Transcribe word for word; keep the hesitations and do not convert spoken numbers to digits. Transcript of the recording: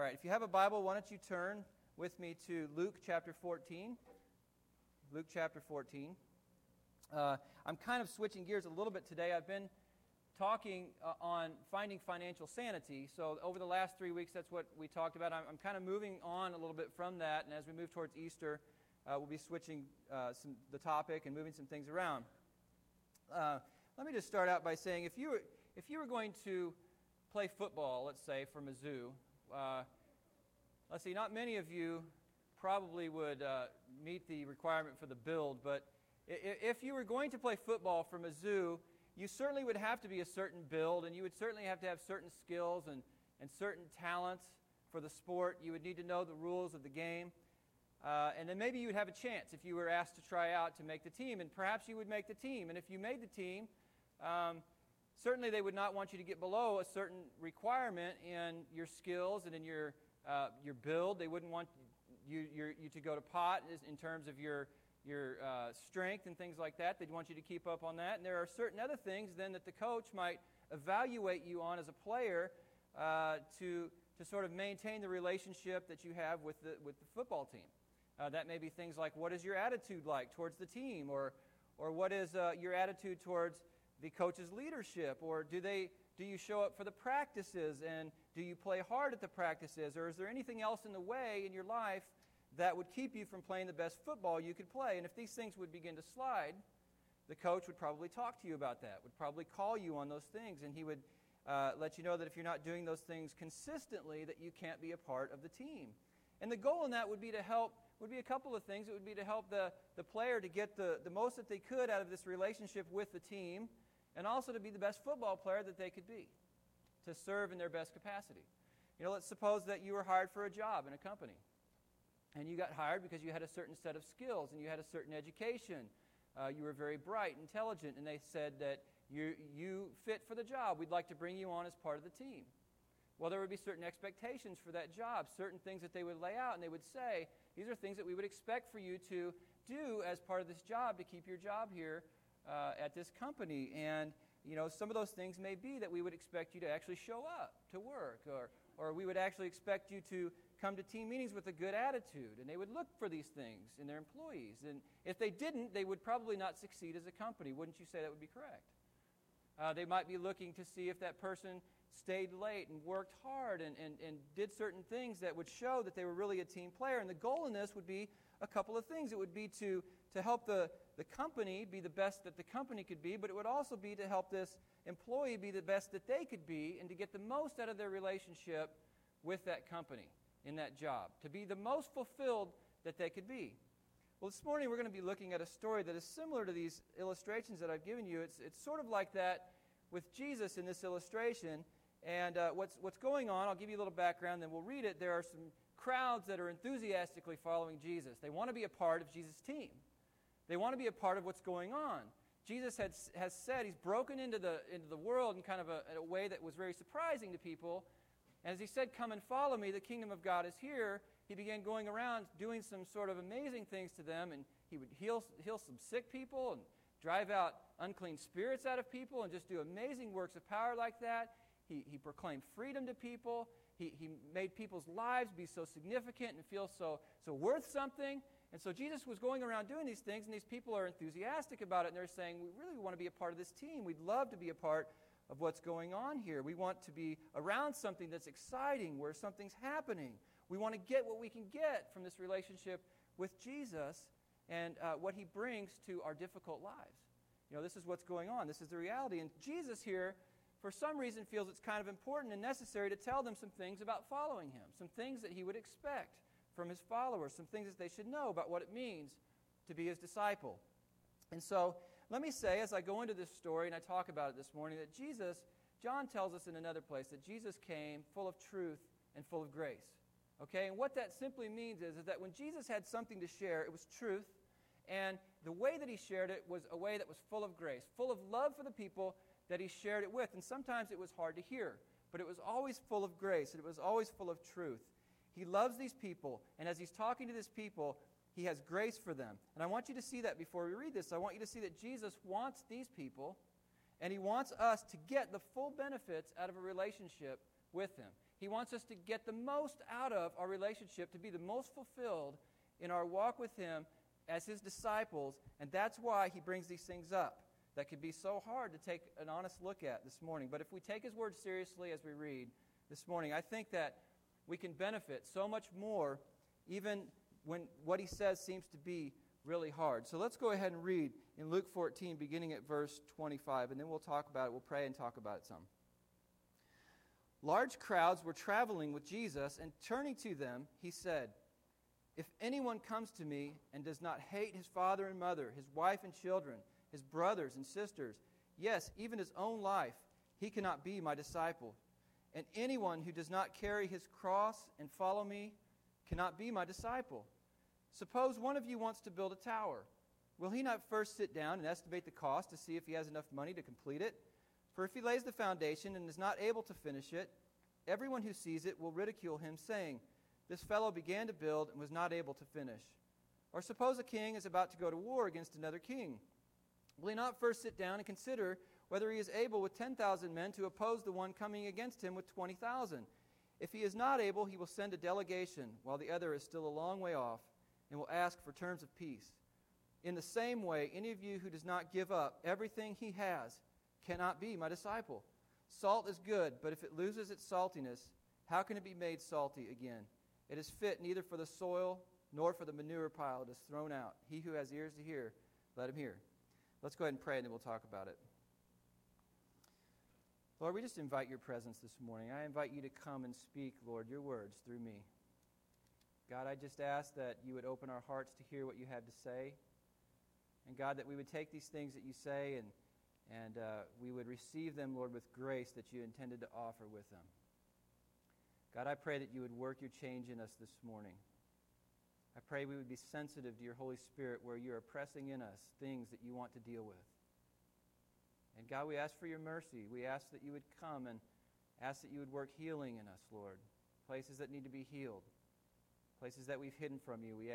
right, if you have a Bible, why don't you turn with me to Luke chapter fourteen. Luke chapter fourteen. Uh, I'm kind of switching gears a little bit today. I've been talking uh, on finding financial sanity. So over the last three weeks, that's what we talked about. I'm, I'm kind of moving on a little bit from that, and as we move towards Easter, uh, we'll be switching uh, some, the topic and moving some things around. Uh, let me just start out by saying, if you were, if you were going to play football, let's say, for Mizzou, uh, let's see, not many of you probably would uh, meet the requirement for the build, but if you were going to play football for Mizzou, you certainly would have to be a certain build, and you would certainly have to have certain skills and, and certain talents for the sport. You would need to know the rules of the game. Uh, and then maybe you would have a chance if you were asked to try out to make the team, and perhaps you would make the team. And if you made the team, um, certainly they would not want you to get below a certain requirement in your skills and in your uh, your build. They wouldn't want you, your, you to go to pot in terms of your your uh, strength and things like that. They'd want you to keep up on that. And there are certain other things then that the coach might evaluate you on as a player uh, to to sort of maintain the relationship that you have with the with the football team. Uh, that may be things like, what is your attitude like towards the team, or or what is uh, your attitude towards the coach's leadership, or do they do you show up for the practices, and do you play hard at the practices, or is there anything else in the way in your life that would keep you from playing the best football you could play? And if these things would begin to slide, the coach would probably talk to you about that, would probably call you on those things, and he would uh, let you know that if you're not doing those things consistently, that you can't be a part of the team. And the goal in that would be to help, would be a couple of things. It would be to help the, the player to get the, the most that they could out of this relationship with the team, and also to be the best football player that they could be, to serve in their best capacity. You know, let's suppose that you were hired for a job in a company. And you got hired because you had a certain set of skills and you had a certain education. Uh, you were very bright, intelligent, and they said that you you fit for the job. We'd like to bring you on as part of the team. Well, there would be certain expectations for that job, certain things that they would lay out, and they would say, these are things that we would expect for you to do as part of this job to keep your job here uh, at this company. And, you know, some of those things may be that we would expect you to actually show up to work, or or we would actually expect you to come to team meetings with a good attitude, and they would look for these things in their employees. And if they didn't, they would probably not succeed as a company. Wouldn't you say that would be correct? Uh, they might be looking to see if that person stayed late and worked hard and, and, and did certain things that would show that they were really a team player. And the goal in this would be a couple of things. It would be to, to help the, the company be the best that the company could be, but it would also be to help this employee be the best that they could be and to get the most out of their relationship with that company in that job, to be the most fulfilled that they could be. Well, this morning we're going to be looking at a story that is similar to these illustrations that I've given you. It's it's sort of like that with Jesus in this illustration. And uh, what's what's going on, I'll give you a little background, then we'll read it. There are some crowds that are enthusiastically following Jesus. They want to be a part of Jesus' team. They want to be a part of what's going on. Jesus had, has said he's broken into the into the world in kind of a, in a way that was very surprising to people. And as he said, come and follow me, the kingdom of God is here, he began going around doing some sort of amazing things to them, and he would heal, heal some sick people and drive out unclean spirits out of people and just do amazing works of power like that. He, he proclaimed freedom to people. He, he made people's lives be so significant and feel so, so worth something. And so Jesus was going around doing these things, and these people are enthusiastic about it, and they're saying, we really want to be a part of this team. We'd love to be a part of what's going on here. We want to be around something that's exciting, where something's happening. We want to get what we can get from this relationship with Jesus and uh, what he brings to our difficult lives. You know, this is what's going on. This is the reality. And Jesus here, for some reason, feels it's kind of important and necessary to tell them some things about following him, some things that he would expect from his followers, some things that they should know about what it means to be his disciple. And so, let me say, as I go into this story and I talk about it this morning, that Jesus, John tells us in another place that Jesus came full of truth and full of grace. Okay? And what that simply means is, is that when Jesus had something to share, it was truth, and the way that he shared it was a way that was full of grace, full of love for the people that he shared it with. And sometimes it was hard to hear, but it was always full of grace, and it was always full of truth. He loves these people, and as he's talking to these people, he has grace for them. And I want you to see that before we read this. I want you to see that Jesus wants these people, and he wants us to get the full benefits out of a relationship with him. He wants us to get the most out of our relationship, to be the most fulfilled in our walk with Him as His disciples, and that's why He brings these things up that could be so hard to take an honest look at this morning. But if we take His Word seriously as we read this morning, I think that we can benefit so much more even when what He says seems to be really hard. So let's go ahead and read in Luke fourteen, beginning at verse twenty-five, and then we'll talk about it. We'll pray and talk about it some. Large crowds were traveling with Jesus, and turning to them, He said, "If anyone comes to me and does not hate his father and mother, his wife and children, his brothers and sisters, yes, even his own life, he cannot be my disciple. And anyone who does not carry his cross and follow me cannot be my disciple. Suppose one of you wants to build a tower. Will he not first sit down and estimate the cost to see if he has enough money to complete it? For if he lays the foundation and is not able to finish it, everyone who sees it will ridicule him, saying, 'This fellow began to build and was not able to finish.' Or suppose a king is about to go to war against another king. Will he not first sit down and consider whether he is able with ten thousand men to oppose the one coming against him with twenty thousand? If he is not able, he will send a delegation while the other is still a long way off and will ask for terms of peace. In the same way, any of you who does not give up everything he has cannot be my disciple. Salt is good, but if it loses its saltiness, how can it be made salty again? It is fit neither for the soil nor for the manure pile it is thrown out. He who has ears to hear, let him hear." Let's go ahead and pray, and then we'll talk about it. Lord, we just invite your presence this morning. I invite you to come and speak, Lord, your words through me. God, I just ask that you would open our hearts to hear what you have to say. And God, that we would take these things that you say and, and uh, we would receive them, Lord, with grace that you intended to offer with them. God, I pray that you would work your change in us this morning. I pray we would be sensitive to your Holy Spirit where you are pressing in us things that you want to deal with. And God, we ask for your mercy. We ask that you would come and ask that you would work healing in us, Lord. Places that need to be healed. Places that we've hidden from you. We